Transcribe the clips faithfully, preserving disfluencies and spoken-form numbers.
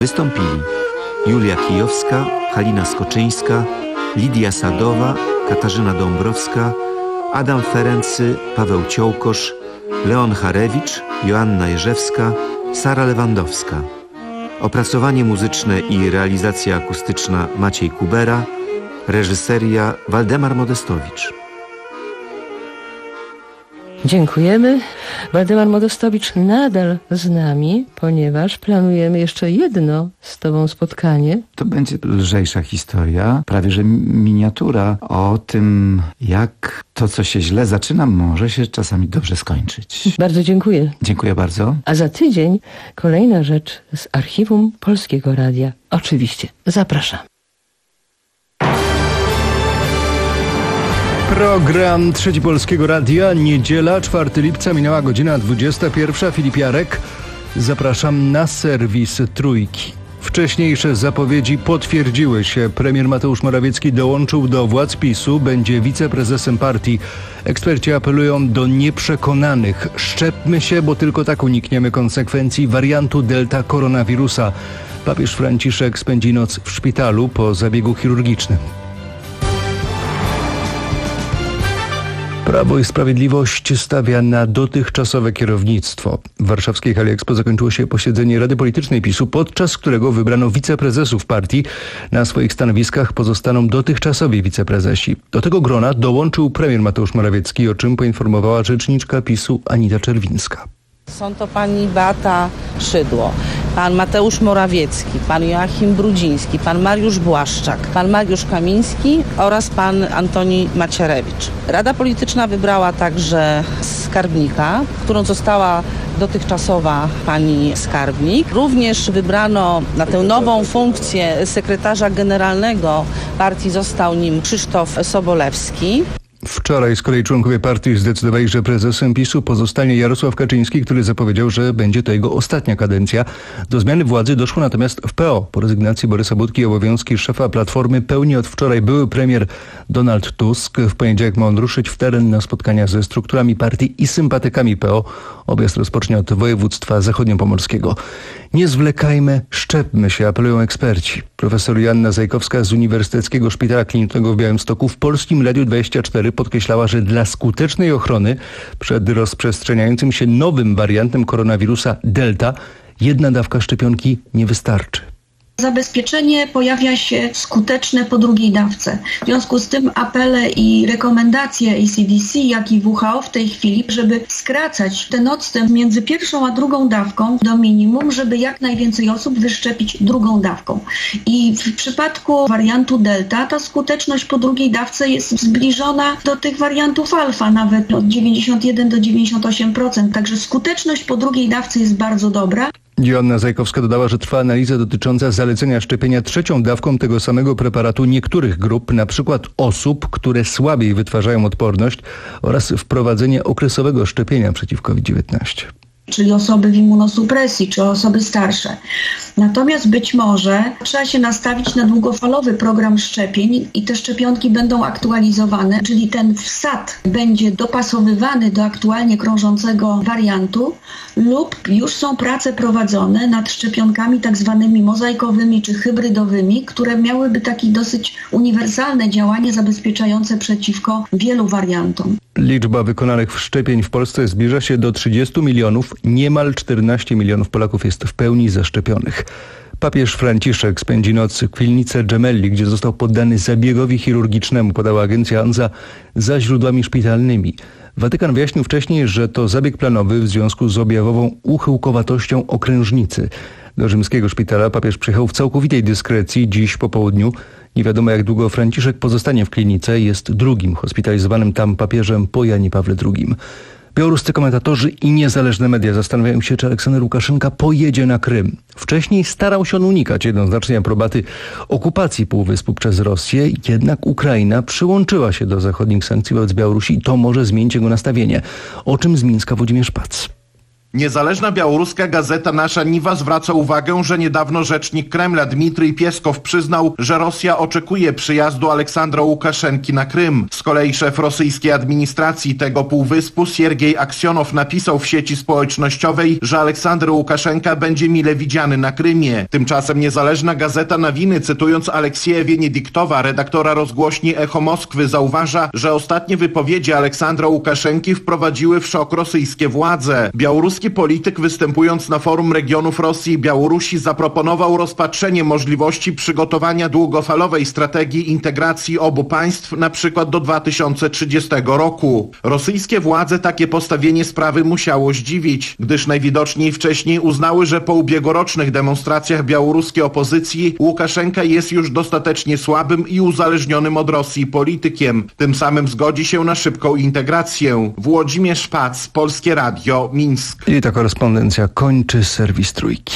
Wystąpili Julia Kijowska, Halina Skoczyńska, Lidia Sadowa, Katarzyna Dąbrowska, Adam Ferency, Paweł Ciołkosz, Leon Harewicz, Joanna Jerzewska, Sara Lewandowska. Opracowanie muzyczne i realizacja akustyczna Maciej Kubera, reżyseria Waldemar Modestowicz. Dziękujemy. Waldemar Modestowicz nadal z nami, ponieważ planujemy jeszcze jedno z Tobą spotkanie. To będzie lżejsza historia, prawie że miniatura o tym, jak to, co się źle zaczyna, może się czasami dobrze skończyć. Bardzo dziękuję. Dziękuję bardzo. A za tydzień kolejna rzecz z archiwum Polskiego Radia. Oczywiście. Zapraszam. Program Trzeci Polskiego Radia, niedziela, czwartego lipca, minęła godzina dwudziesta pierwsza. Filip Jarek. Zapraszam na serwis Trójki. Wcześniejsze zapowiedzi potwierdziły się. Premier Mateusz Morawiecki dołączył do władz PiSu, będzie wiceprezesem partii. Eksperci apelują do nieprzekonanych. Szczepmy się, bo tylko tak unikniemy konsekwencji wariantu delta koronawirusa. Papież Franciszek spędzi noc w szpitalu po zabiegu chirurgicznym. Prawo i Sprawiedliwość stawia na dotychczasowe kierownictwo. W warszawskiej hali Expo zakończyło się posiedzenie Rady Politycznej PiSu, podczas którego wybrano wiceprezesów partii. Na swoich stanowiskach pozostaną dotychczasowi wiceprezesi. Do tego grona dołączył premier Mateusz Morawiecki, o czym poinformowała rzeczniczka PiSu Anita Czerwińska. Są to pani Beata Szydło, pan Mateusz Morawiecki, pan Joachim Brudziński, pan Mariusz Błaszczak, pan Mariusz Kamiński oraz pan Antoni Macierewicz. Rada Polityczna wybrała także skarbnika, którą została dotychczasowa pani skarbnik. Również wybrano na tę nową funkcję sekretarza generalnego partii, został nim Krzysztof Sobolewski. Wczoraj z kolei członkowie partii zdecydowali, że prezesem PiSu pozostanie Jarosław Kaczyński, który zapowiedział, że będzie to jego ostatnia kadencja. Do zmiany władzy doszło natomiast w P O. Po rezygnacji Borysa Budki obowiązki szefa Platformy pełni od wczoraj były premier Donald Tusk. W poniedziałek ma on ruszyć w teren na spotkania ze strukturami partii i sympatykami P O. Objazd rozpocznie od województwa zachodniopomorskiego. Nie zwlekajmy, szczepmy się, apelują eksperci. Profesor Joanna Zajkowska z Uniwersyteckiego Szpitala Klinicznego w Białymstoku w Polskim Radiu dwadzieścia cztery podkreślała, że dla skutecznej ochrony przed rozprzestrzeniającym się nowym wariantem koronawirusa Delta jedna dawka szczepionki nie wystarczy. Zabezpieczenie pojawia się skuteczne po drugiej dawce. W związku z tym apele i rekomendacje A C D C, jak i W H O w tej chwili, żeby skracać ten odstęp między pierwszą a drugą dawką do minimum, żeby jak najwięcej osób wyszczepić drugą dawką. I w przypadku wariantu Delta ta skuteczność po drugiej dawce jest zbliżona do tych wariantów alfa, nawet od dziewięćdziesiąt jeden do dziewięćdziesiąt osiem procent. Także skuteczność po drugiej dawce jest bardzo dobra. Joanna Zajkowska dodała, że trwa analiza dotycząca zalecenia szczepienia trzecią dawką tego samego preparatu niektórych grup, na przykład osób, które słabiej wytwarzają odporność, oraz wprowadzenie okresowego szczepienia przeciw COVID dziewiętnaście. Czyli osoby w immunosupresji, czy osoby starsze. Natomiast być może trzeba się nastawić na długofalowy program szczepień i te szczepionki będą aktualizowane, czyli ten wsad będzie dopasowywany do aktualnie krążącego wariantu lub już są prace prowadzone nad szczepionkami tak zwanymi mozaikowymi czy hybrydowymi, które miałyby takie dosyć uniwersalne działanie zabezpieczające przeciwko wielu wariantom. Liczba wykonanych wszczepień w Polsce zbliża się do trzydziestu milionów. Niemal czternaście milionów Polaków jest w pełni zaszczepionych. Papież Franciszek spędzi noc w klinice Gemelli, gdzie został poddany zabiegowi chirurgicznemu, podała agencja ANSA, za źródłami szpitalnymi. Watykan wyjaśnił wcześniej, że to zabieg planowy w związku z objawową uchyłkowatością okrężnicy. Do rzymskiego szpitala papież przyjechał w całkowitej dyskrecji dziś po południu. Nie wiadomo, jak długo Franciszek pozostanie w klinice. Jest drugim hospitalizowanym tam papieżem po Janie Pawle drugim. Białoruscy komentatorzy i niezależne media zastanawiają się, czy Aleksander Łukaszenka pojedzie na Krym. Wcześniej starał się on unikać jednoznacznej aprobaty okupacji półwyspu przez Rosję, jednak Ukraina przyłączyła się do zachodnich sankcji wobec Białorusi i to może zmienić jego nastawienie. O czym z Mińska Włodzimierz Pac. Niezależna białoruska gazeta Nasza Niwa zwraca uwagę, że niedawno rzecznik Kremla Dmitrij Pieskow przyznał, że Rosja oczekuje przyjazdu Aleksandra Łukaszenki na Krym. Z kolei szef rosyjskiej administracji tego półwyspu Siergiej Aksjonow napisał w sieci społecznościowej, że Aleksander Łukaszenka będzie mile widziany na Krymie. Tymczasem niezależna gazeta Nawiny, cytując Aleksieja Wieniedyktowa, redaktora rozgłośni Echo Moskwy, zauważa, że ostatnie wypowiedzi Aleksandra Łukaszenki wprowadziły w szok rosyjskie władze. Białoruski polityk, występując na forum regionów Rosji i Białorusi, zaproponował rozpatrzenie możliwości przygotowania długofalowej strategii integracji obu państw, na przykład do dwa tysiące trzydziestego roku. Rosyjskie władze takie postawienie sprawy musiało zdziwić, gdyż najwidoczniej wcześniej uznały, że po ubiegłorocznych demonstracjach białoruskiej opozycji Łukaszenka jest już dostatecznie słabym i uzależnionym od Rosji politykiem. Tym samym zgodzi się na szybką integrację. Włodzimierz Szpac, Polskie Radio, Mińsk. I ta korespondencja kończy serwis Trójki.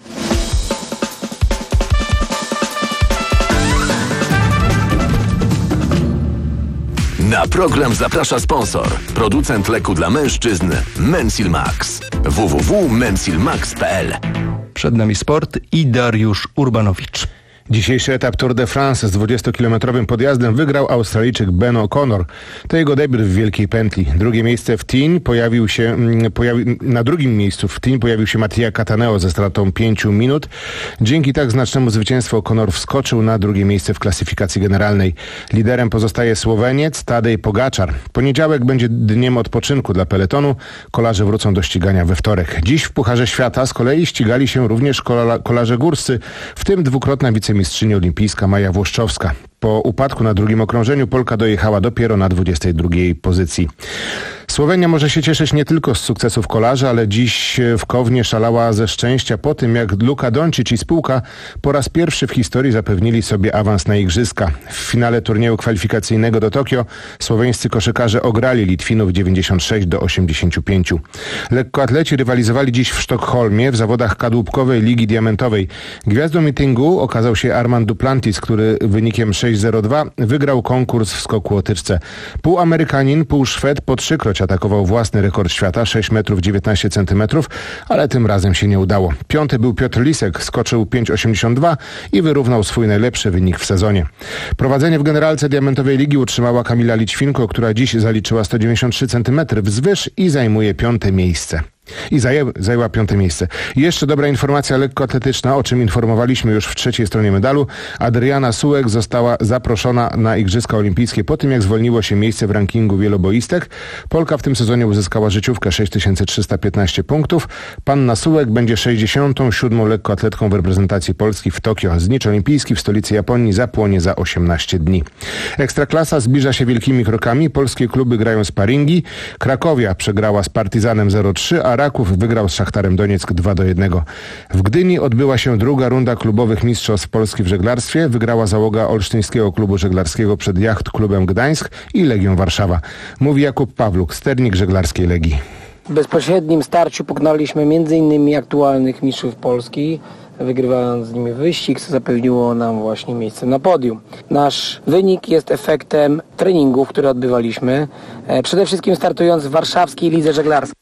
Na program zaprasza sponsor, producent leku dla mężczyzn Mensil Max. w w w kropka mensil max kropka p l. Przed nami sport i Dariusz Urbanowicz. Dzisiejszy etap Tour de France z dwudziestokilometrowym podjazdem wygrał Australijczyk Ben O'Connor. To jego debiut w Wielkiej Pętli. Drugie miejsce w Tignes pojawił się, pojawi, na drugim miejscu w Tignes pojawił się Mattia Cataneo ze stratą pięciu minut. Dzięki tak znacznemu zwycięstwu O'Connor wskoczył na drugie miejsce w klasyfikacji generalnej. Liderem pozostaje Słoweniec Tadej Pogaczar. Poniedziałek będzie dniem odpoczynku dla peletonu. Kolarze wrócą do ścigania we wtorek. Dziś w Pucharze Świata z kolei ścigali się również kola, kolarze górscy, w tym dwukrotna wice mistrzyni olimpijska Maja Włoszczowska. Po upadku na drugim okrążeniu Polka dojechała dopiero na dwudziestej drugiej pozycji. Słowenia może się cieszyć nie tylko z sukcesów kolarzy, ale dziś w Kownie szalała ze szczęścia po tym, jak Luka Doncic i spółka po raz pierwszy w historii zapewnili sobie awans na igrzyska. W finale turnieju kwalifikacyjnego do Tokio słoweńscy koszykarze ograli Litwinów dziewięćdziesiąt sześć do osiemdziesięciu pięciu. Lekkoatleci rywalizowali dziś w Sztokholmie w zawodach kadłubkowej Ligi Diamentowej. Gwiazdą meetingu okazał się Armand Duplantis, który wynikiem sześć zero dwa wygrał konkurs w skoku o tyczce. Pół Amerykanin, pół Szwed po trzykroć atakował własny rekord świata, sześć metrów dziewiętnaście centymetrów, ale tym razem się nie udało. Piąty był Piotr Lisek, skoczył pięć osiemdziesiąt dwa i wyrównał swój najlepszy wynik w sezonie. Prowadzenie w generalce Diamentowej Ligi utrzymała Kamila Lićwinko, która dziś zaliczyła sto dziewięćdziesiąt trzy centymetry wzwyż i zajmuje piąte miejsce. I zaję, zajęła piąte miejsce. I jeszcze dobra informacja lekkoatletyczna, o czym informowaliśmy już w trzeciej stronie medalu. Adriana Sułek została zaproszona na Igrzyska Olimpijskie po tym, jak zwolniło się miejsce w rankingu wieloboistek. Polka w tym sezonie uzyskała życiówkę sześć tysięcy trzysta piętnaście punktów. Panna Sułek będzie sześćdziesiątą siódmą lekkoatletką w reprezentacji Polski w Tokio. Znicz olimpijski w stolicy Japonii zapłonie za osiemnaście dni. Ekstraklasa zbliża się wielkimi krokami. Polskie kluby grają sparingi. Krakowia przegrała z Partizanem zero trzy, a Raków wygrał z Szachtarem Donieck dwa do jednego. W Gdyni odbyła się druga runda klubowych mistrzostw Polski w żeglarstwie. Wygrała załoga Olsztyńskiego Klubu Żeglarskiego przed Jacht Klubem Gdańsk i Legią Warszawa. Mówi Jakub Pawluk, sternik żeglarskiej Legii. W bezpośrednim starciu pokonaliśmy m.in. aktualnych mistrzów Polski, wygrywając z nimi wyścig, co zapewniło nam właśnie miejsce na podium. Nasz wynik jest efektem treningów, które odbywaliśmy, przede wszystkim startując w warszawskiej lidze żeglarskiej.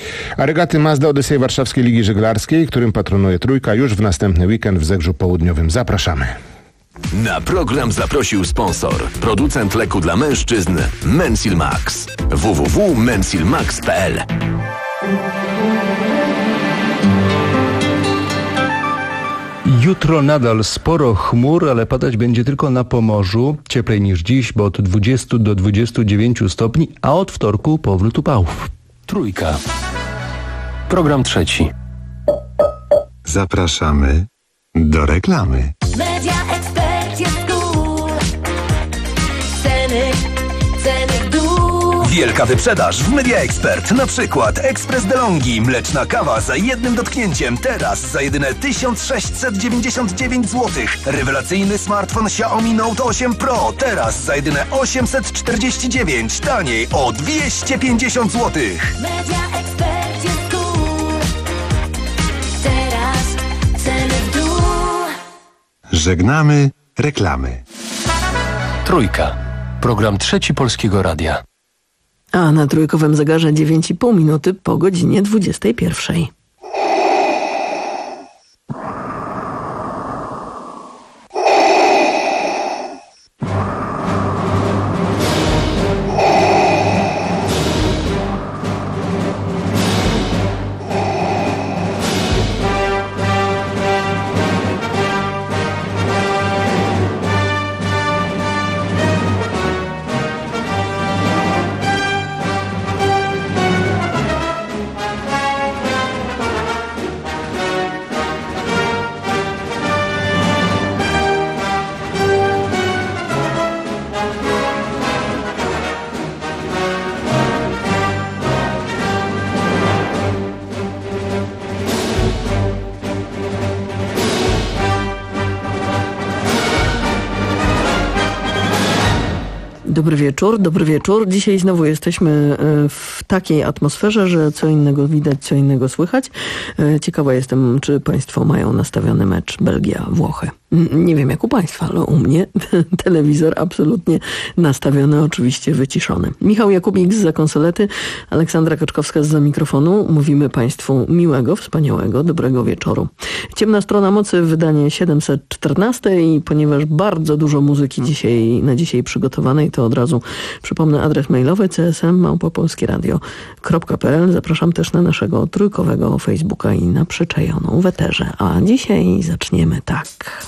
A regaty Mazda Odyssey Warszawskiej Ligi Żeglarskiej, którym patronuje Trójka, już w następny weekend w Zegrzu Południowym. Zapraszamy. Na program zaprosił sponsor, producent leku dla mężczyzn Mensil Max. w w w kropka mensil max kropka p l. Jutro nadal sporo chmur, ale padać będzie tylko na Pomorzu. Cieplej niż dziś, bo od dwudziestu do dwudziestu dziewięciu stopni, a od wtorku powrót upałów. Trójka. Program trzeci. Zapraszamy do reklamy. Media Expert jest cool. Ceny, ceny w dół. Wielka wyprzedaż w Media Expert. Na przykład Ekspres DeLonghi, mleczna kawa za jednym dotknięciem. Teraz za jedyne tysiąc sześćset dziewięćdziesiąt dziewięć złotych. Rewelacyjny smartfon Xiaomi Note osiem Pro. Teraz za jedyne osiemset czterdzieści dziewięć. Taniej o dwieście pięćdziesiąt złotych. Media Expert jest cool. Teraz ceny w dół. Żegnamy reklamy. Trójka. Program trzeci Polskiego Radia. A na trójkowym zegarze dziewięć i pół minuty po godzinie dwudziestej pierwszej. Dobry wieczór, dobry wieczór. Dzisiaj znowu jesteśmy w takiej atmosferze, że co innego widać, co innego słychać. Ciekawa jestem, czy Państwo mają nastawiony mecz Belgia-Włochy. Nie wiem jak u Państwa, ale u mnie telewizor absolutnie nastawiony, oczywiście wyciszony. Michał Jakubik zza konsolety, Aleksandra Kaczkowska zza mikrofonu. Mówimy Państwu miłego, wspaniałego, dobrego wieczoru. Ciemna strona mocy, wydanie siedemset czternaście i ponieważ bardzo dużo muzyki dzisiaj na dzisiaj przygotowanej, to od razu przypomnę adres mailowy c s m małpa polskie radio kropka p l. Zapraszam też na naszego trójkowego Facebooka i na przyczajoną w eterze. A dzisiaj zaczniemy tak.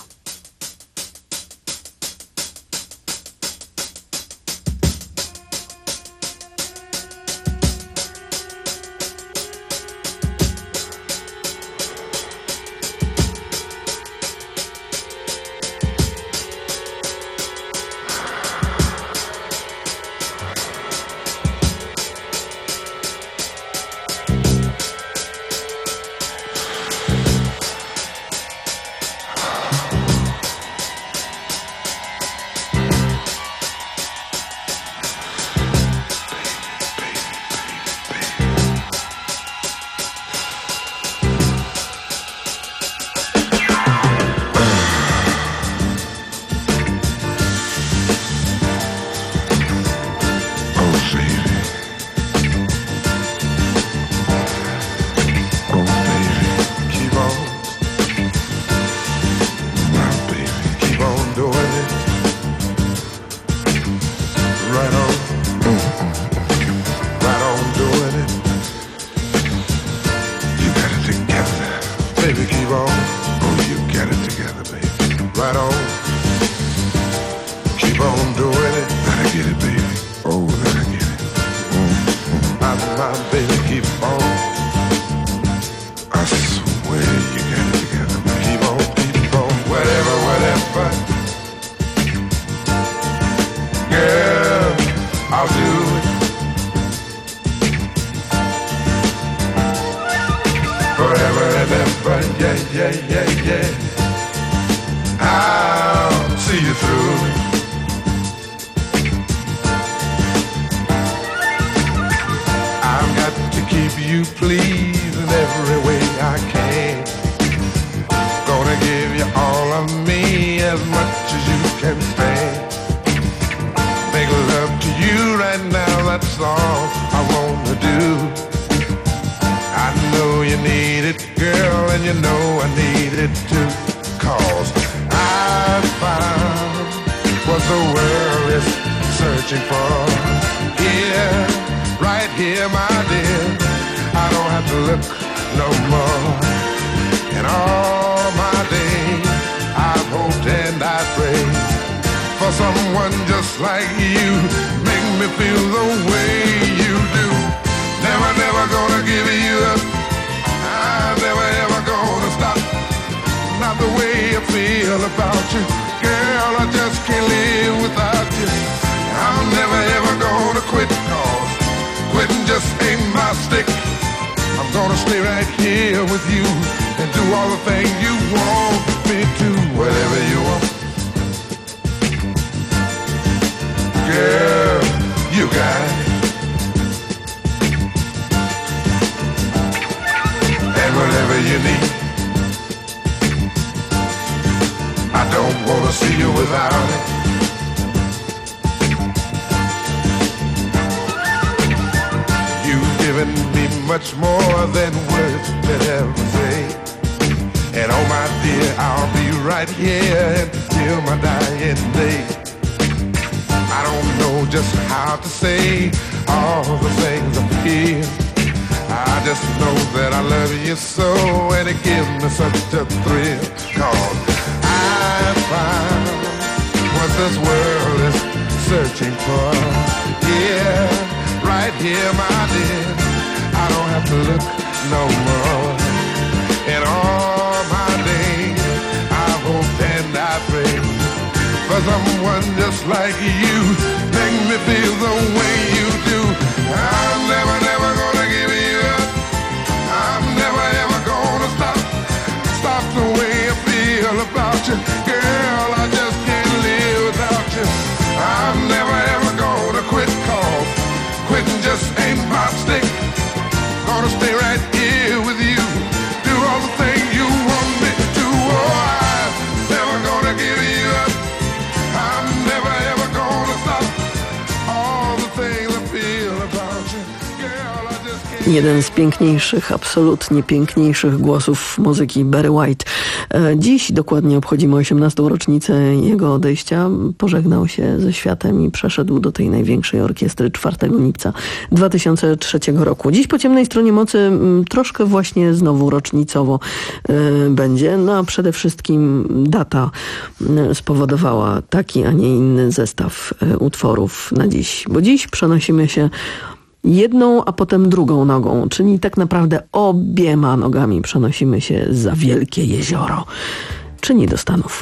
given me much more than words could ever say. And oh my dear, I'll be right here until my dying day. I don't know just how to say all the things I feel. I just know that I love you so, and it gives me such a thrill. Cause I found what this world is searching for. Yeah, right here, my dear, I don't have to look no more. In all my days, I hope and I pray for someone just like you, make me feel the way you do. I'm never, never gonna give you up. I'm never, ever gonna stop, stop the way I feel about you. Girl, I just can't live without you. I'm never, ever gonna quit, cause quitting just ain't my stick. Gonna stay right here with you, do all the things you want me to do. Oh, I'm never gonna give you up. I'm never ever gonna stop all the things I feel about you. Girl, I just can't. Jeden z piękniejszych, absolutnie piękniejszych głosów muzyki, Barry White. Dziś dokładnie obchodzimy osiemnastą rocznicę jego odejścia. Pożegnał się ze światem i przeszedł do tej największej orkiestry czwartego lipca dwa tysiące trzeciego roku. Dziś po ciemnej stronie mocy troszkę właśnie znowu rocznicowo będzie, no a przede wszystkim data spowodowała taki, a nie inny zestaw utworów na dziś. Bo dziś przenosimy się jedną, a potem drugą nogą, czyli tak naprawdę obiema nogami przenosimy się za wielkie jezioro, czyli do Stanów.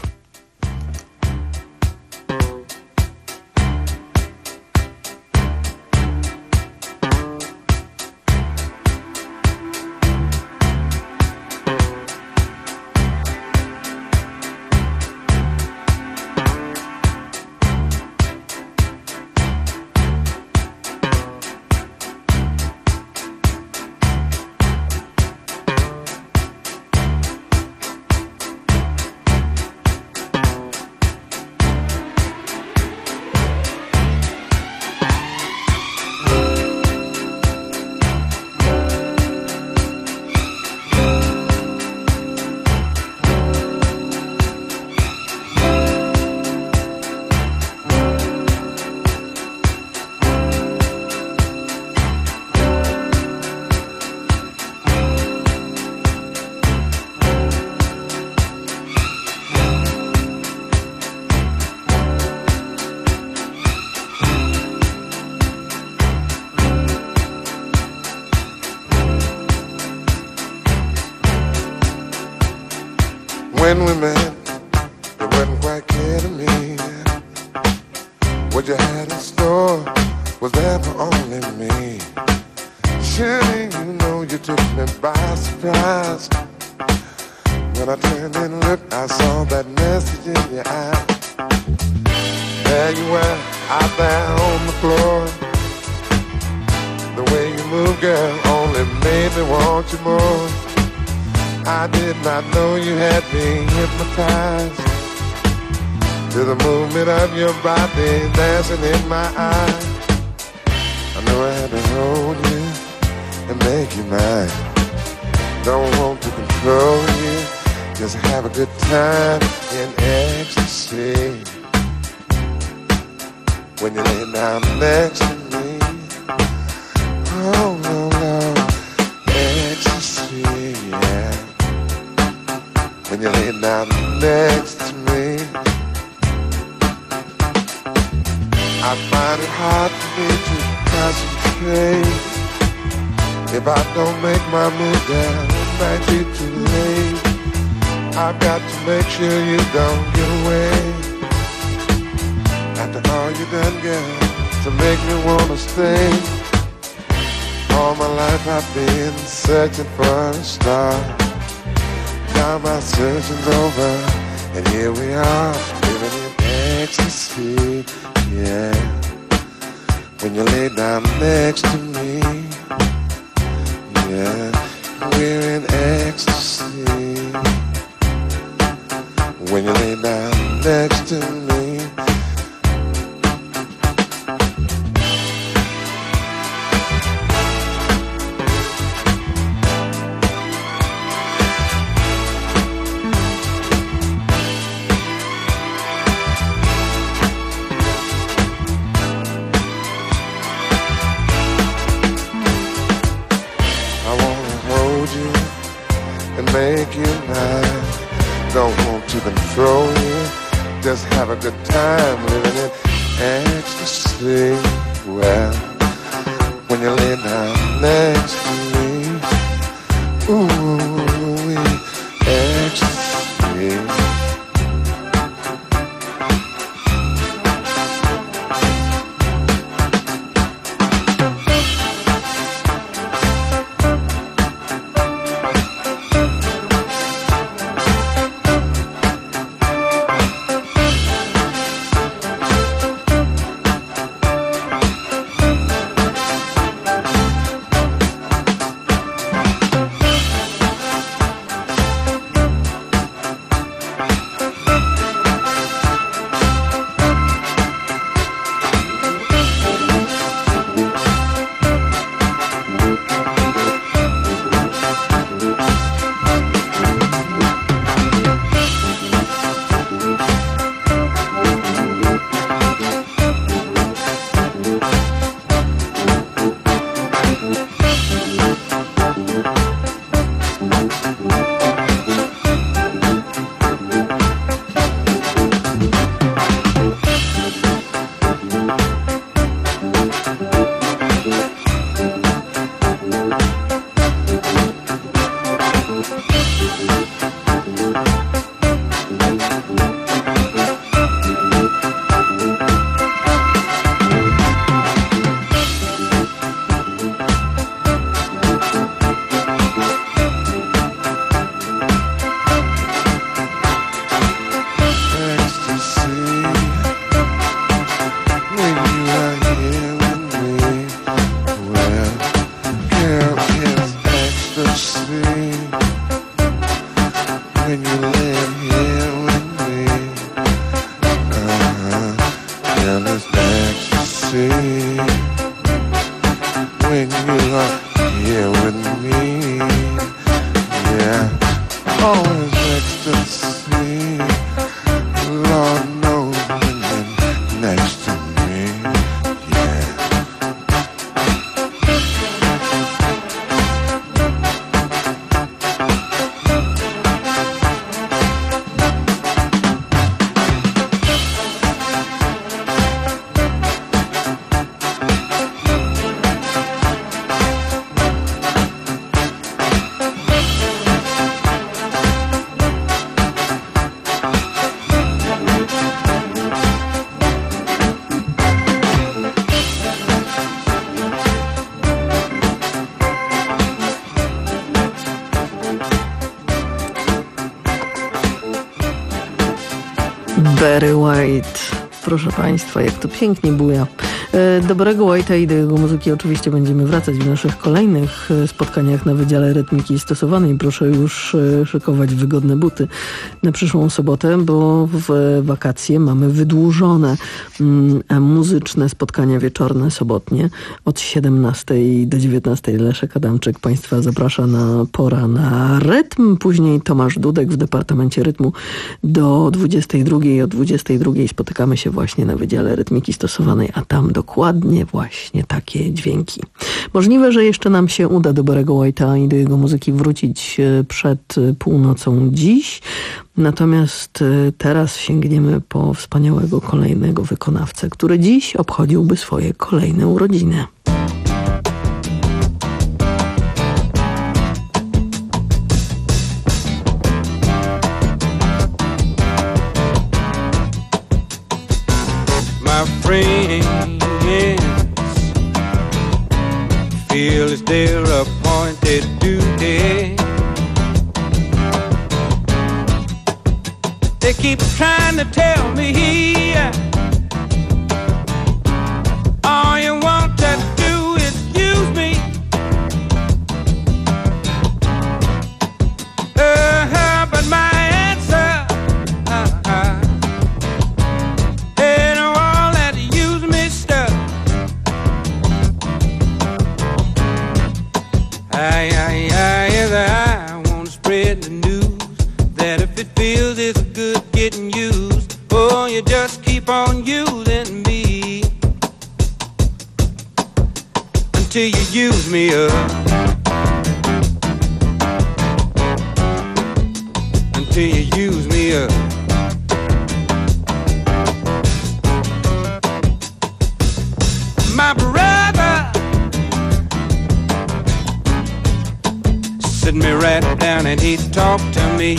When we met, it wasn't quite clear to me what you had in store was there for only me. Surely you know you took me by surprise. When I turned and looked, I saw that message in your eye. There you were, out there on the floor. The way you move, girl, only made me want you more. I did not know you had me hypnotized to the movement of your body dancing in my eyes. I know I had to hold you and make you mine. Don't want to control you, just have a good time in ecstasy. When you lay down next to me, oh no, no, ecstasy, yeah. When you lay down next to me, I find it hard for me to concentrate. If I don't make my move down, it might be too late. I've got to make sure you don't get away. After all you done, girl, to make me wanna stay. All my life I've been searching for a star. Now my searching's over, and here we are, living in ecstasy, yeah. When you lay down next to me, yeah, we're in ecstasy. When you lay down next to me, yeah. Just have a good time living in ecstasy. Well, when you lay down next to me, ooh, ecstasy. Barry White. Proszę Państwa, jak to pięknie buja. Dobrego White'a i do jego muzyki oczywiście będziemy wracać w naszych kolejnych spotkaniach na Wydziale Rytmiki Stosowanej. Proszę już szykować wygodne buty na przyszłą sobotę, bo w wakacje mamy wydłużone muzyczne spotkania wieczorne, sobotnie od siedemnastej do dziewiętnastej. Leszek Adamczyk Państwa zaprasza na Pora na rytm. Później Tomasz Dudek w Departamencie Rytmu do dwudziestej drugiej. O dwudziestej drugiej spotykamy się właśnie na Wydziale Rytmiki Stosowanej, a tam dokładnie właśnie takie dźwięki. Możliwe, że jeszcze nam się uda do Barry'ego White'a i do jego muzyki wrócić przed północą dziś. Natomiast teraz sięgniemy po wspaniałego kolejnego wykonawcę, który dziś obchodziłby swoje kolejne urodziny. My friends feel it's their appointed duty. They keep trying to tell me all you want to do is use me. Uh-huh, but my answer uh-huh, ain't all that use me stuff. I, I, I, yes, I want to spread the news that if it feels it's good getting used, oh, you just keep on using me until you use me up, until you use me up. right down and he'd talk to me.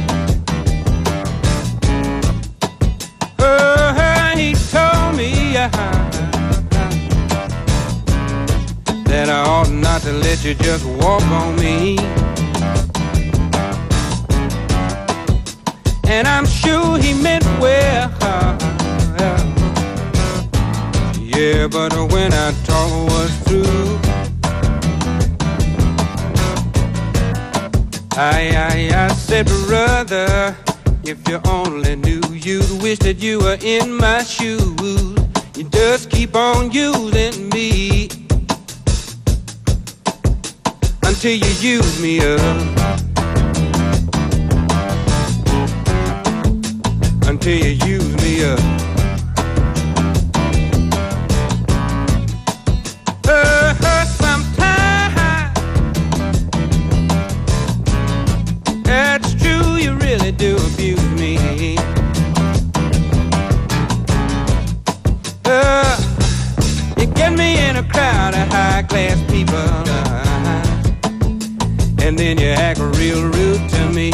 Oh, he told me uh, that I ought not to let you just walk on me. And I'm sure he meant well. Yeah, but when I talk was through, I, I, I said, brother, if you only knew, you'd wish that you were in my shoes. You just keep on using me until you use me up. Until you use me up. Uh, uh, sometimes that's true, you really do abuse me. Uh, you get me in a crowd of high-class people, uh, and then you act real rude to me.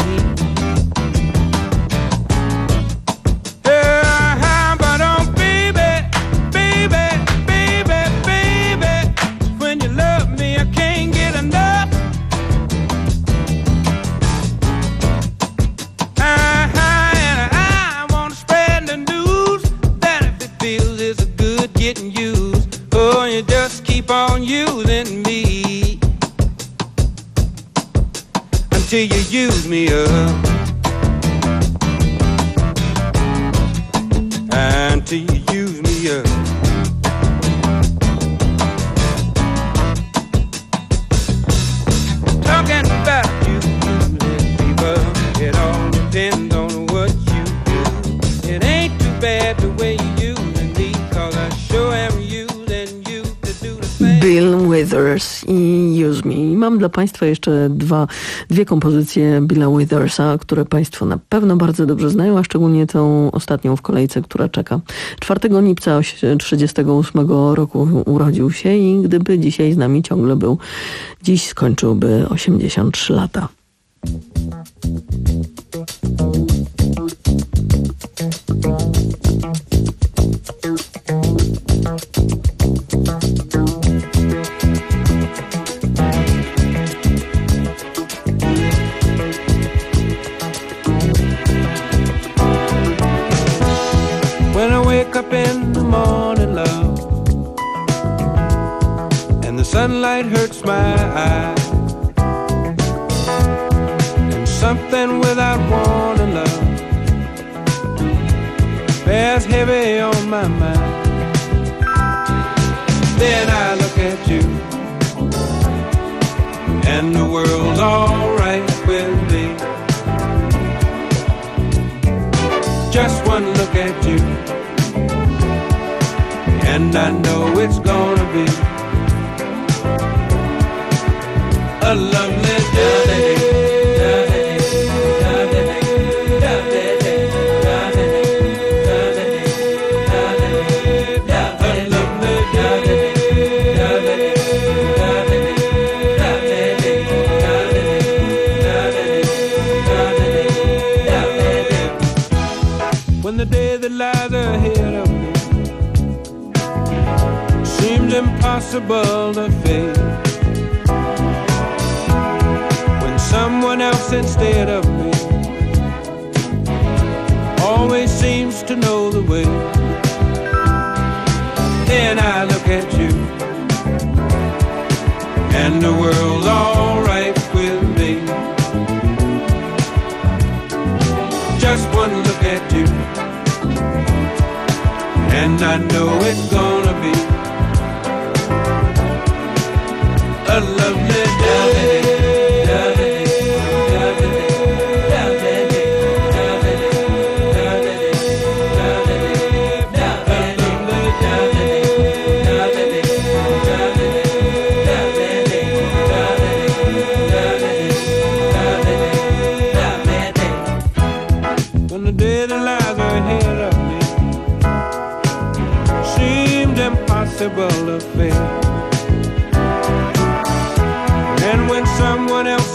Until you use me up, until you use me up. Talking about you, people, it all depends on what you do. It ain't too bad the way you using me, cause I sure am using you to do the same. Bill Withers i Use Me. I mam dla Państwa jeszcze dwa, dwie kompozycje Billa Withersa, które Państwo na pewno bardzo dobrze znają, a szczególnie tą ostatnią w kolejce, która czeka. czwartego lipca trzydziestego ósmego roku urodził się i gdyby dzisiaj z nami ciągle był, dziś skończyłby osiemdziesiąt trzy lata. When I wake up in the morning, love, and the sunlight hurts my eyes, and something without warning, love, bears heavy on my mind. Then I look at you, and the world's alright with me. Just one look at you, and I know it's gonna be a lovely day. When the day that lies ahead of me seems impossible to face, when someone else instead of me always seems to know the way, then I look at you, and the world's alright with me. Just one look at you, and I know it's gonna be a lovely day. When the day that lies ahead of me seemed impossible to face, and when someone else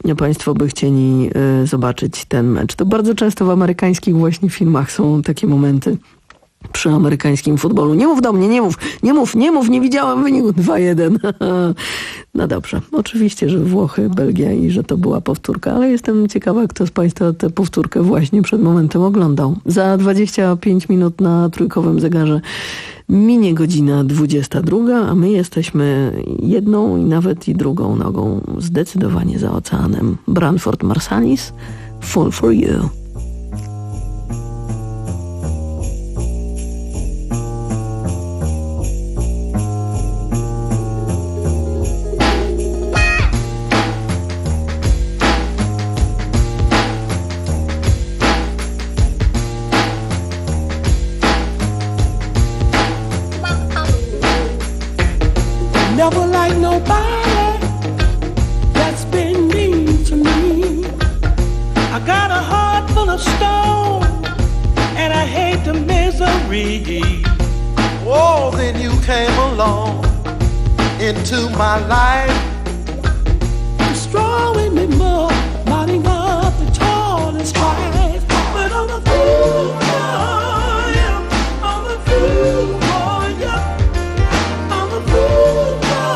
Państwo by chcieli y, zobaczyć ten mecz. To bardzo często w amerykańskich właśnie filmach są takie momenty przy amerykańskim futbolu. Nie mów do mnie, nie mów, nie mów, nie mów, nie widziałam wyniku dwa jeden. No dobrze, oczywiście, że Włochy, Belgia i że to była powtórka, ale jestem ciekawa, kto z Państwa tę powtórkę właśnie przed momentem oglądał. Za dwadzieścia pięć minut na trójkowym zegarze minie godzina dwudziesta druga, a my jesteśmy jedną i nawet i drugą nogą zdecydowanie za oceanem. Branford Marsalis, Fall for You. Never like nobody that's been mean to me. I got a heart full of stone and I hate the misery. Oh, then you came along into my life, destroying me more, mounting up the tallest strife. But I'm a fool for you, I'm a fool for you, I'm a fool.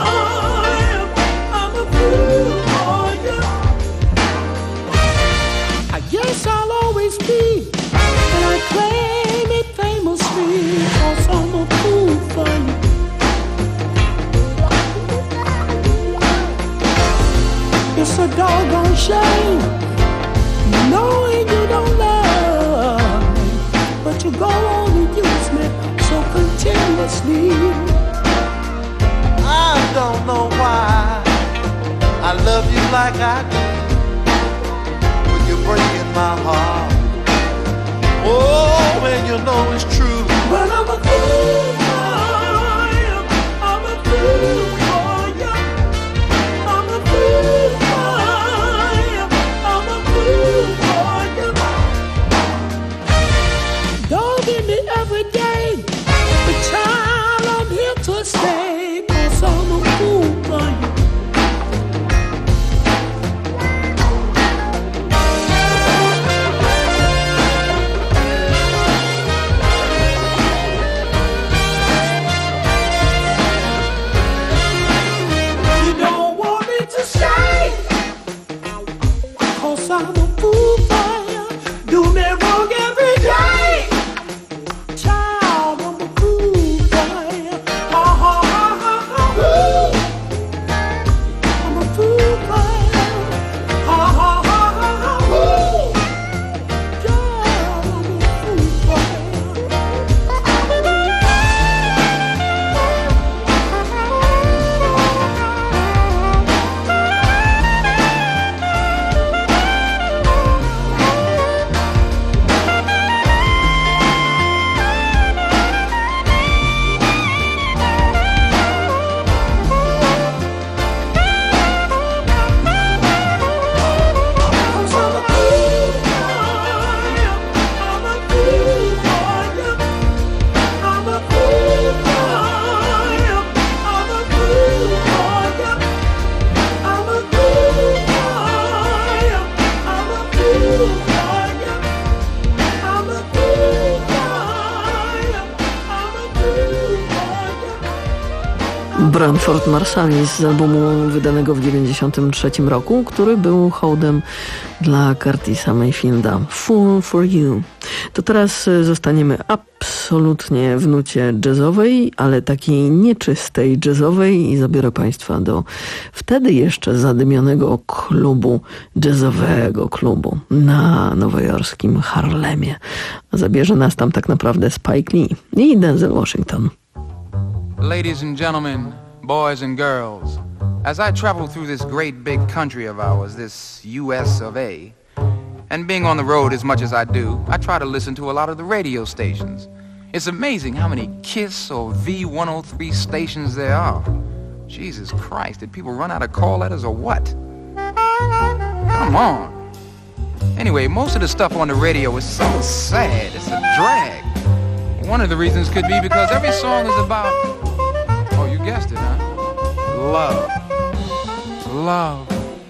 Yes, I'll always be, and I claim it famously, 'cause I'm a fool for you. It's a doggone shame, knowing you don't love me, but you go on and use me so continuously. I don't know why I love you like I do. You're breaking my heart. Oh, when you know it's true. But I'm a fool for you. I'm a fool for you. I'm a fool for you. I'm a fool for you. Don't give me every day, but child, I'm here to stay, 'cause I'm a fool for you. I'm a fool for you. Do me wrong every day. Child, I'm a fool for you. Oh, oh, oh, oh, oh. I'm a fool for you. Oh, oh, oh, oh, oh. Child, I'm a fool for you. Branford Marsalis z albumu wydanego w dziewięćdziesiątym trzecim roku, który był hołdem dla Curtisa Mayfielda. Fall for You. To teraz zostaniemy absolutnie w nucie jazzowej, ale takiej nieczystej jazzowej i zabiorę Państwa do wtedy jeszcze zadymionego klubu, jazzowego klubu na nowojorskim Harlemie. Zabierze nas tam tak naprawdę Spike Lee i Denzel Washington. Ladies and gentlemen, boys and girls, as I travel through this great big country of ours, this U S of A, and being on the road as much as I do, I try to listen to a lot of the radio stations. It's amazing how many KISS or V one oh three stations there are. Jesus Christ, did people run out of call letters or what? Come on. Anyway, most of the stuff on the radio is so sad, it's a drag. One of the reasons could be because every song is about, oh, you guessed it, huh? Love. Love.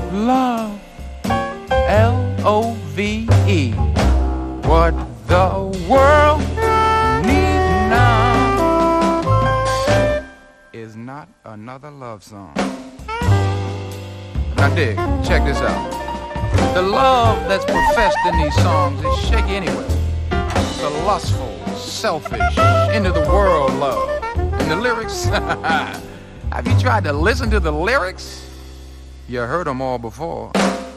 love. L O V E. What the world needs now is not another love song. Now dig, check this out. The love that's professed in these songs is shaky anyway. The lustful, selfish, into the world love. And the lyrics, have you tried to listen to the lyrics? You heard them all before.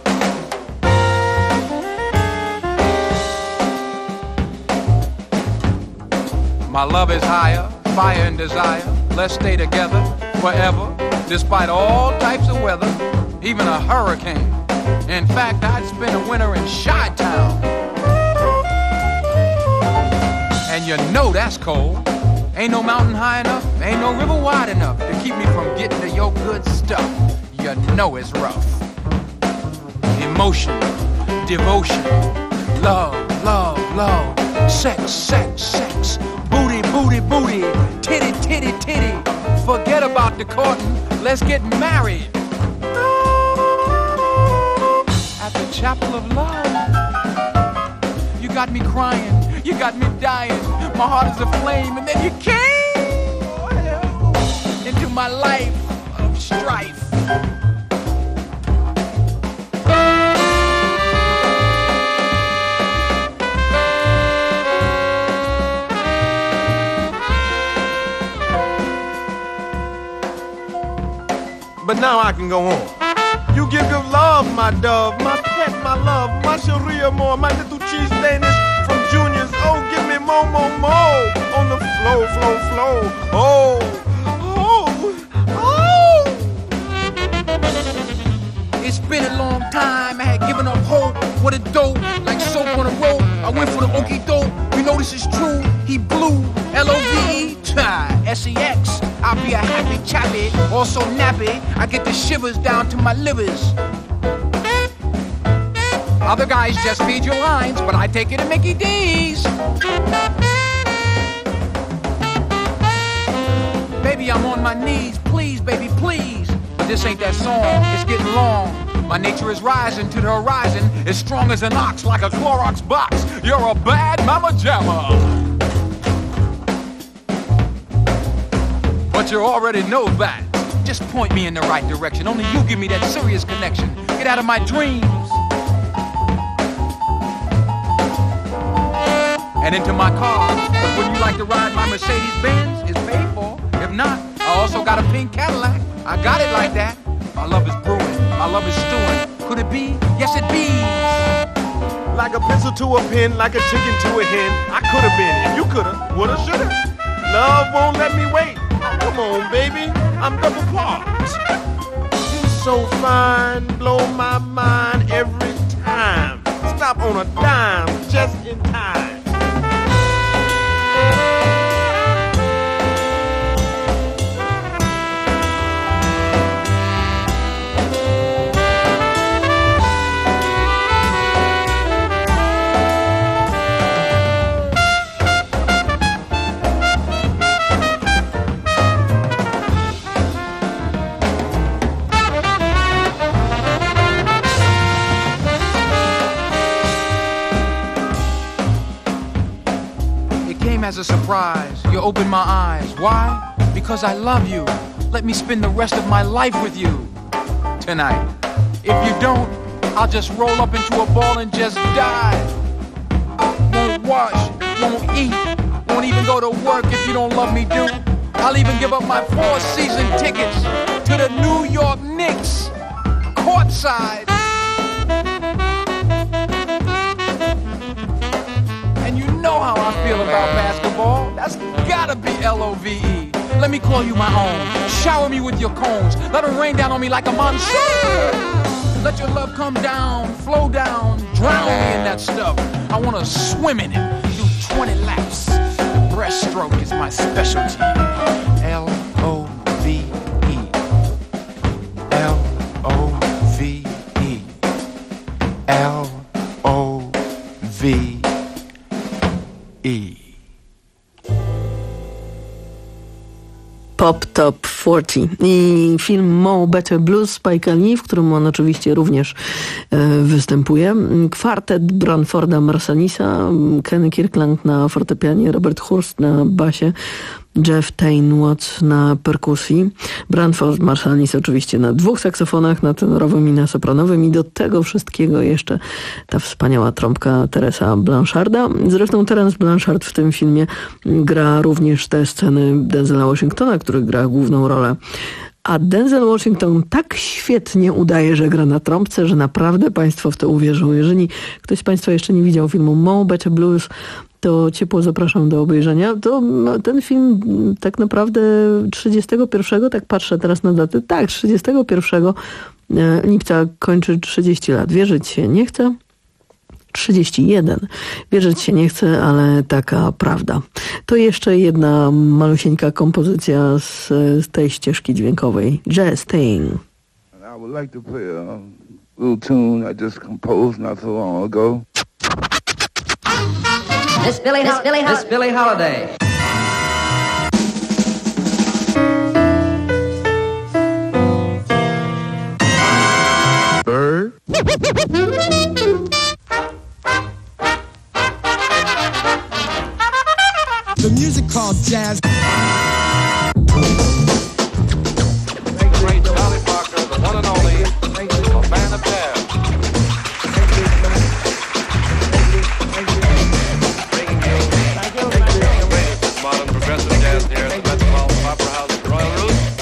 My love is higher, fire and desire. Let's stay together forever, despite all types of weather, even a hurricane. In fact, I'd spend a winter in Chi-Town. And you know that's cold. Ain't no mountain high enough, ain't no river wide enough to keep me from getting to your good stuff. You know it's rough. Emotion, devotion, love, love, love, sex, sex, sex, booty, booty, booty, titty, titty, titty. Forget about the courting, let's get married. At the chapel of love. You got me crying, you got me dying. My heart is aflame, and then you came into my life of strife. But now I can go on. You give good love, my dove, my pet, my love, my Sharia more, my little cheese Danish from Junior's. Oh, give me more, more, more on the flow, flow, flow. Oh, oh, oh. It's been a long time, I had given up hope. What a dope, like soap on a rope. I went for the okie dope, you know this is true. He blew, L O V E, S E X. I'll be a happy chappy, also nappy. I get the shivers down to my livers. Other guys just feed your lines, but I take it to Mickey D's. Baby, I'm on my knees, please, baby, please. But this ain't that song, it's getting long. My nature is rising to the horizon, as strong as an ox, like a Clorox box. You're a bad mama jamma. But you already know that. Just point me in the right direction. Only you give me that serious connection. Get out of my dreams. And into my car. But wouldn't you like to ride my Mercedes Benz? It's paid for. If not, I also got a pink Cadillac. I got it like that. My love is brewing. My love is stewing. Could it be? Yes, it be. Like a pencil to a pen, like a chicken to a hen. I could have been, if you could have, would have, should have. Love won't let me wait. Come on, baby, I'm double parked. You're so fine, blow my mind every time. Stop on a dime, just in time. As a surprise, you opened my eyes. Why? Because I love you. Let me spend the rest of my life with you tonight. If you don't, I'll just roll up into a ball and just die. Won't wash, won't eat, won't even go to work if you don't love me, dude. I'll even give up my four-season tickets to the New York Knicks, courtside. And you know how I feel about basketball. That's gotta be L O V E. Let me call you my own. Shower me with your cones. Let it rain down on me like a monsoon. Let your love come down, flow down, drown me in that stuff. I wanna swim in it, do twenty laps. The breaststroke is my specialty. L O V E. L O V E. L O V E. Pop Top czterdzieści i film Mo Better Blues Spike'a Lee, w którym on oczywiście również e, występuje. Kwartet Branforda Marsanisa, Kenny Kirkland na fortepianie, Robert Hurst na basie, Jeff Tain Watts na perkusji, Branford Marsalis oczywiście na dwóch saksofonach, na tenorowym i na sopranowym, i do tego wszystkiego jeszcze ta wspaniała trąbka Teresa Blancharda. Zresztą Terence Blanchard w tym filmie gra również te sceny Denzela Washingtona, który gra główną rolę. A Denzel Washington tak świetnie udaje, że gra na trąbce, że naprawdę Państwo w to uwierzą. Jeżeli ktoś z Państwa jeszcze nie widział filmu Mo Better Blues, to ciepło zapraszam do obejrzenia. To ten film tak naprawdę trzydziestego pierwszego, tak patrzę teraz na daty, tak, trzydziestego pierwszego lipca kończy trzydzieści lat. Wierzyć się nie chce. trzydzieści jeden. Wierzyć się nie chce, ale taka prawda. To jeszcze jedna malusieńka kompozycja z, z tej ścieżki dźwiękowej. Jazz Thing. I would like to play a little tune I just composed not so long ago. Miss Billie, Miss Billie, Miss Billie Holiday. Bird. The music called jazz. Great Charlie Parker, the one and only, a man of jazz. Bringing you greatest modern progressive jazz here at the Metropolitan Opera House at Royal Roost.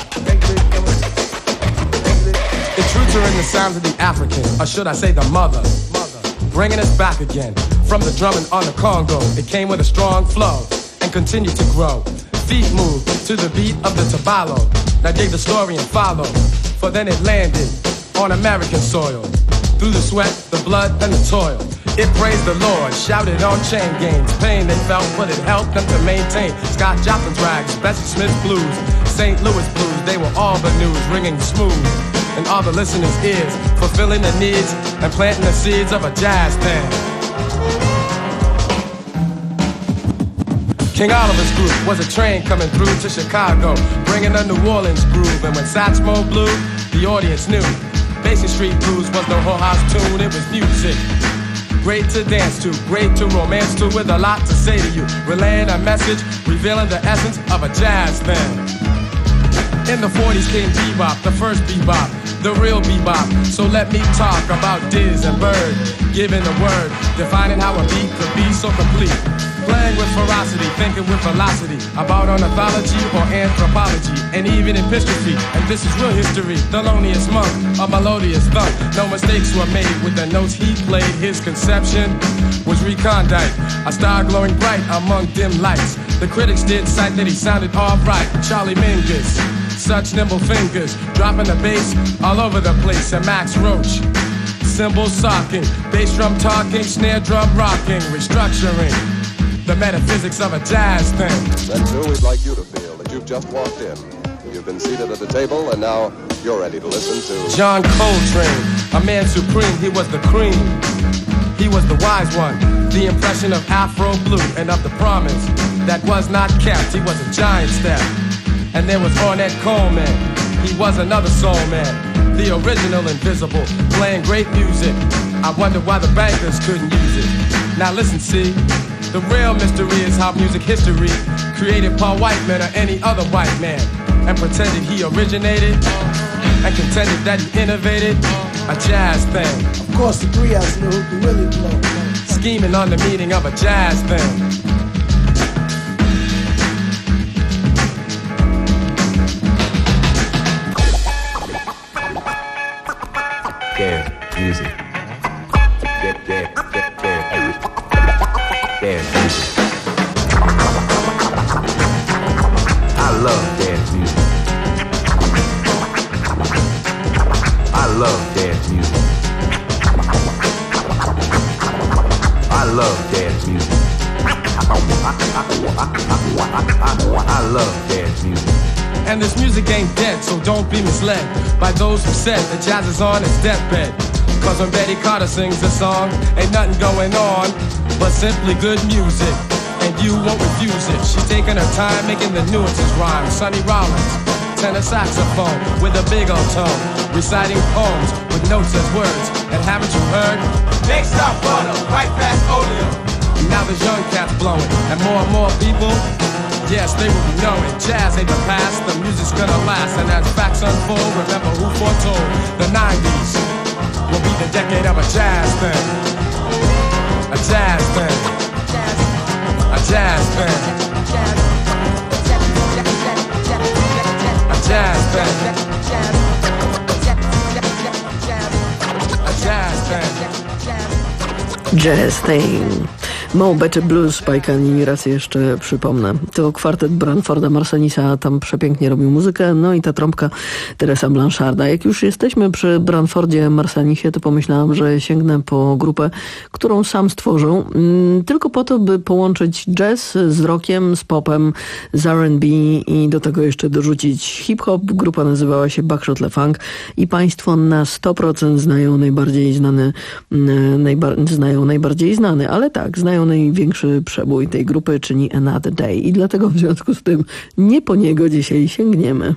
The truths are in the sounds of the African, or should I say the mother. Bringing us back again from the drumming on the Congo. It came with a strong flow and continued to grow. Feet moved to the beat of the tabalo. Now dig the story and follow, for then it landed on American soil. Through the sweat, the blood, and the toil, it praised the Lord, shouted on chain gangs. Pain they felt, but it helped them to maintain. Scott Joplin's rags, Bessie Smith's blues, Saint Louis blues, they were all the news, ringing smooth in all the listeners' ears, fulfilling the needs and planting the seeds of a jazz thing. King Oliver's group was a train coming through to Chicago, bringing a New Orleans groove. And when Satchmo blew, the audience knew Basin Street Blues was no whole house tune, it was music. Great to dance to, great to romance to, with a lot to say to you. Relaying a message, revealing the essence of a jazz thing. In the forties came bebop, the first bebop, the real bebop. So let me talk about Diz and Bird, giving the word, defining how a beat could be so complete. Playing with ferocity, thinking with velocity, about ornithology or anthropology, and even epistrophe. And this is real history, Thelonious Monk, a melodious thunk. No mistakes were made with the notes he played. His conception was recondite, a star glowing bright among dim lights. The critics did cite that he sounded alright. Charlie Mingus, such nimble fingers, dropping the bass all over the place. And Max Roach, cymbals socking, bass drum talking, snare drum rocking, restructuring the metaphysics of a jazz thing. That's who we'd like you to feel that you've just walked in. You've been seated at the table and now you're ready to listen to John Coltrane, a man supreme, he was the cream. He was the wise one, the impression of Afro blue and of the promise that was not kept. He was a giant step. And there was Ornette Coleman, he was another soul man, the original Invisible, playing great music. I wonder why the bankers couldn't use it. Now listen, see, the real mystery is how music history created Paul Whiteman or any other white man, and pretended he originated and contended that he innovated a jazz thing. Of course, the three of us knew who really blow. Scheming on the meaning of a jazz thing. Dance music. Dance, dance, dance, dance. Dance music. I love dance music. I love dance music. I love dance music. I love dance music. And this music ain't dead, so don't be misled by those who said that jazz is on its deathbed. Cause when Betty Carter sings a song, ain't nothing going on but simply good music. And you won't refuse it. She's taking her time making the nuances rhyme. Sonny Rollins, tenor saxophone with a big old tone, reciting poems with notes as words. And haven't you heard? Next stop, butter, right past Oleum. Now there's young cats blowing, and more and more people, yes, they will be knowing. Jazz ain't the past, the music's gonna last. And as facts unfold, remember who foretold the nineties will be the decade of a jazz thing. A jazz thing. A jazz thing. A jazz thing. A jazz thing. Jazz thing. Mo Better Blues, Spajkani, mi raz jeszcze przypomnę. To kwartet Branforda Marsanisa tam przepięknie robił muzykę, no i ta trąbka Teresa Blancharda. Jak już jesteśmy przy Branfordzie Marsanisie, to pomyślałam, że sięgnę po grupę, którą sam stworzył, tylko po to, by połączyć jazz z rockiem, z popem, z R and B i do tego jeszcze dorzucić hip-hop. Grupa nazywała się Buckshot LeFunk i państwo na sto procent znają najbardziej znany, najba- znają najbardziej znany, ale tak, znają największy przebój tej grupy, czyli Another Day. I dlatego w związku z tym nie po niego dzisiaj sięgniemy.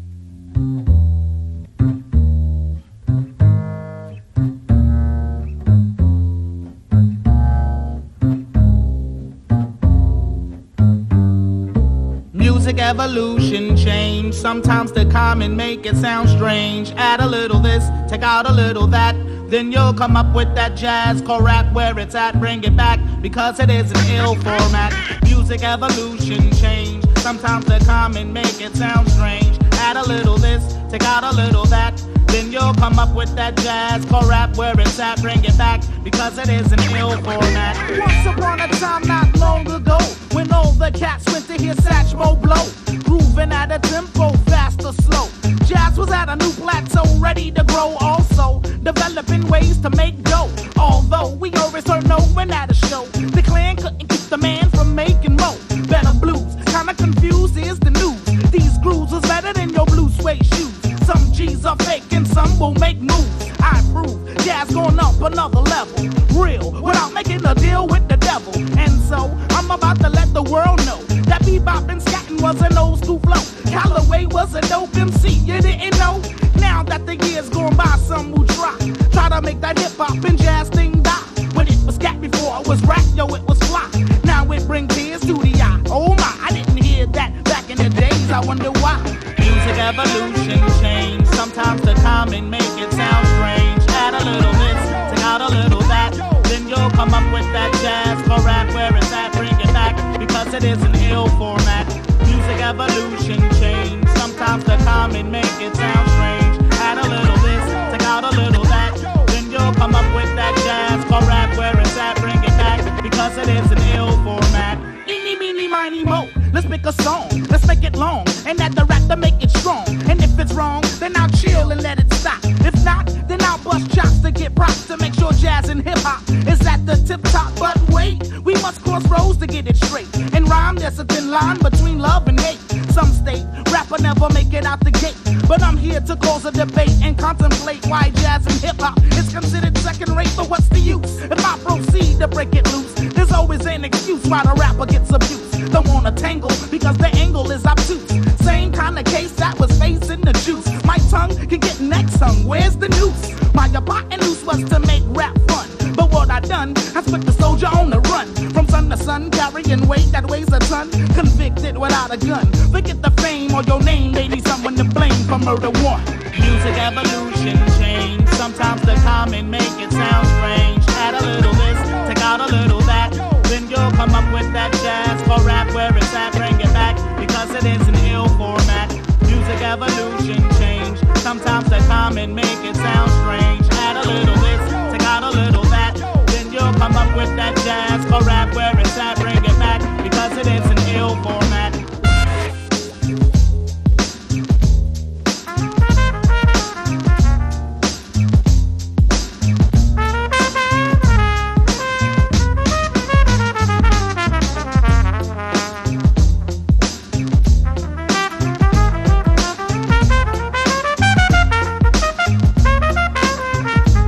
Music evolution change. Sometimes the common make it sound strange. Add a little this, take out a little that. Then you'll come up with that jazz core rap where it's at. Bring it back because it is an ill format. Music evolution change. Sometimes the common make it sound strange. Add a little this, take out a little that. Then you'll come up with that jazz core rap where it's at. Bring it back because it is an ill format. Once upon a time not long ago, when all the cats went to hear Satchmo blow, grooving at a tempo fast or slow. Jazz was at a new plateau, ready to grow. Also developing ways to make dough. Although we always heard no one at a show, the clan couldn't keep the man from making more. Better blues, kinda confused is the news. These grooves was better than your blue suede shoes. Some G's are fake and some will make moves. I prove jazz going up another level, real, without making a deal with the devil. And so I'm about to let the world know that bebop and scatting was an old school flow. Callaway was a dope M C, you didn't know? Now that the years gone by, some will try Try to make that hip hop and jazz thing die. When it was scat before it was rap, yo, it was fly. Now it brings tears to the eye. Oh my, I didn't hear that back in the days, I wonder why. Music evolution change. Sometimes the common make it sound strange. Add a little this, take out a little that. Then you'll come up with that jazz for rap where it's at. Bring it back because it is an ill format. Music evolution change. Sometimes the common make it sound strange. Add a little this, take out a little that. Then you'll come up with that jazz for rap where it's at. Bring it back because it is an ill format. Eeny, meeny, miny, mo. Let's pick a song, let's make it long, and add the rap to make it strong. And if it's wrong, then I'll chill and let it stop. If not, then I'll bust chops to get props to make sure jazz and hip hop is at the tip top. But wait, we must cross roads to get it straight. In rhyme, there's a thin line between love and hate. Some state rapper never make it out the gate, but I'm here to cause a debate and contemplate why jazz and hip hop is considered second rate. But what's the use if I proceed to break it loose? There's always an excuse why the rapper gets abused. Don't wanna tangle because the angle is obtuse. Same kind of case that was facing the juice. My tongue can get next tongue. Where's the noose? My hypotenuse was to make rap fun, but what I done has put the soldier on the run. From sun to sun, carrying weight that weighs a ton. Convicted without a gun. Forget the fame or your name. They need someone to blame for murder one. Music evolution change. Sometimes the common make it sound strange. Add a little this, take out a little that. Then you'll come up with that jazz for rap where it's at. Bring it back because it is an ill format. Music evolution change. Sometimes the common make it sound strange. Add a little this, take out a little that. Then you'll come up with that jazz for rap where it's at. Bring it back because it is an ill format.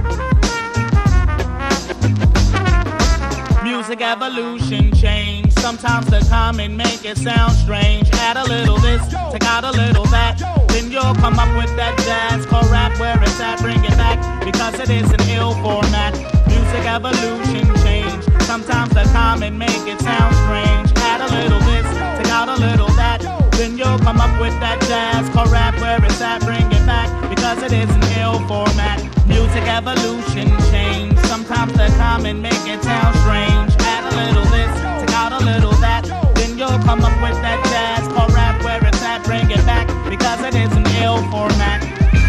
Evolution change. Sometimes they come and make it sound strange. Add a little this, take out a little that. Then you'll come up with that jazz core rap where it's at, bring it back. Because it is an ill format. Music evolution change. Sometimes they come and make it sound strange. Add a little this, take out a little that. Then you'll come up with that jazz core rap where it's at, bring it back. Because it is an ill format. Music evolution change. Sometimes they come and make it sound strange. Add a little this, take out a little that. Then you'll come up with that jazz core rap where it's at, bring it back. Because it is an ill format.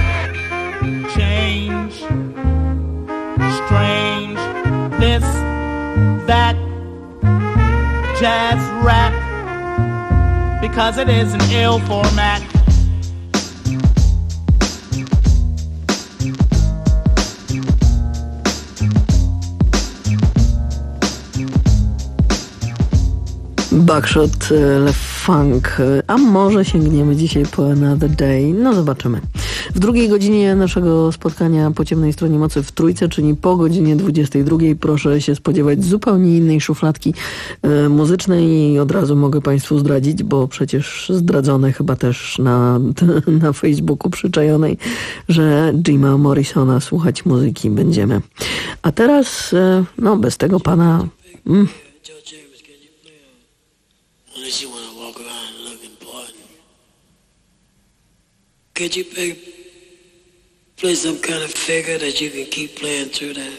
Change. Strange. This, that. Jazz rap. Because it is an ill format. Buckshot, Le Funk, a może sięgniemy dzisiaj po Another Day? No zobaczymy. W drugiej godzinie naszego spotkania po ciemnej stronie mocy w Trójce, czyli po godzinie dwudziestej drugiej, proszę się spodziewać zupełnie innej szufladki y, muzycznej i od razu mogę Państwu zdradzić, bo przecież zdradzone chyba też na, na Facebooku przyczajonej, że Jima Morrisona słuchać muzyki będziemy. A teraz, y, no bez tego pana... Mm, Unless you want to walk around and look important. Could you play, play some kind of figure that you can keep playing through that?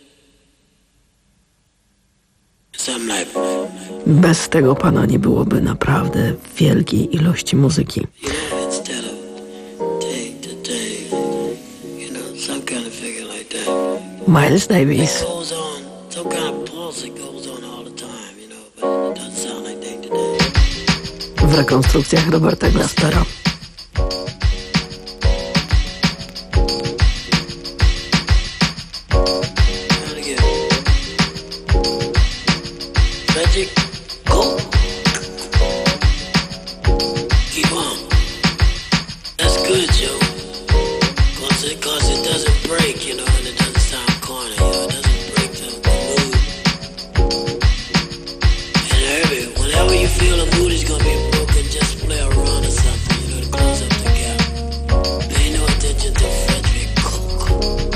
Something like... Bez tego pana nie byłoby naprawdę wielkiej ilości muzyki. You know, instead of take the day, you know, some kind of figure like that. Miles Davis. It goes on, some kind of pulse that goes on all the time, you know, but it doesn't sound like day to day. W rekonstrukcjach Roberta Glaspera. Magic, go. Keep on. That's good, Joe. Cause it, cause it doesn't break, you know, and it doesn't sound corny, you know, it doesn't break the mood. And Herbie, whenever you feel the mood is gonna be broken, just play a run or something, you know, to close up the gap. Pay no attention to Frederick Cook.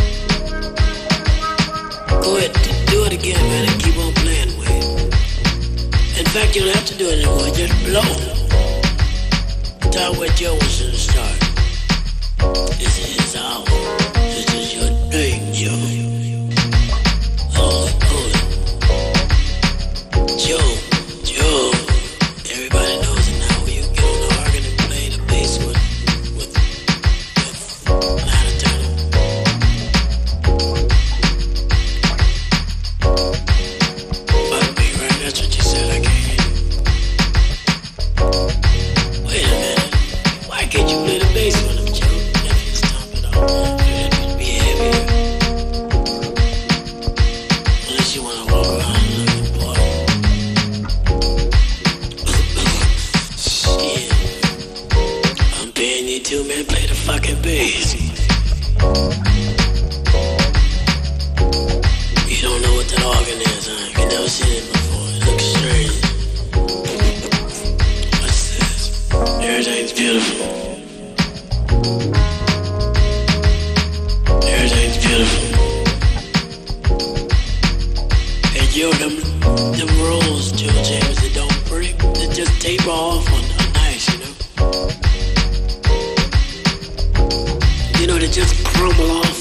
Go ahead, do it again, man, and keep on playing, Wade. In fact, you don't have to do it anymore, just blow. Start where Joe was in the start. This is his hour. This is your day, Joe. Hold it, hold it. Joe, Joe. Everybody knows it now. When you get on the organ and play the bass with, with, with Lana Turner. Pardon me, right? That's what you said. I can't hear you. Wait a minute. Why can't you play the bass with him, Joe? If you stomp it on, it'd be heavier. Unless you want to walk around and look important. Shit. I'm paying you too, man. Play the fucking bass. You don't know what that organ is, huh? You never seen it before. It looks strange. What's this? Everything's beautiful. Everything's beautiful. Hey, Joe, them, them rolls, Joe James, they don't break. They just taper off on a nice, you know? You know, they just crumble off.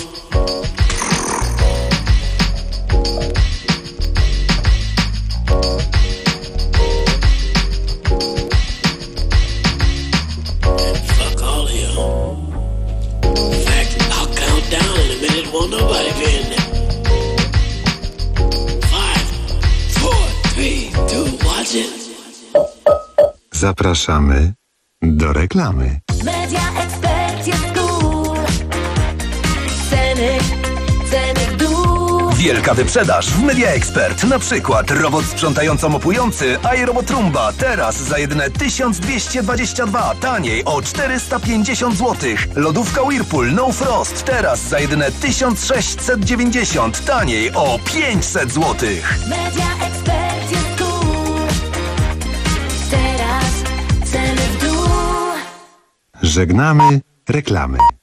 And fuck all of y'all. In fact, I'll count down in a minute, won't nobody be in there. Five, four, three, two, watch it. Zapraszamy do reklamy. Media Expert jest cool. Ceny, ceny dół. Wielka wyprzedaż w Media Expert. Na przykład robot sprzątająco-mopujący iRobot Roomba teraz za jedyne tysiąc dwieście dwadzieścia dwa, taniej o czterysta pięćdziesiąt złotych. Lodówka Whirlpool No Frost teraz za jedyne tysiąc sześćset dziewięćdziesiąt, taniej o pięćset złotych. Media Expert jest cool. Żegnamy reklamy.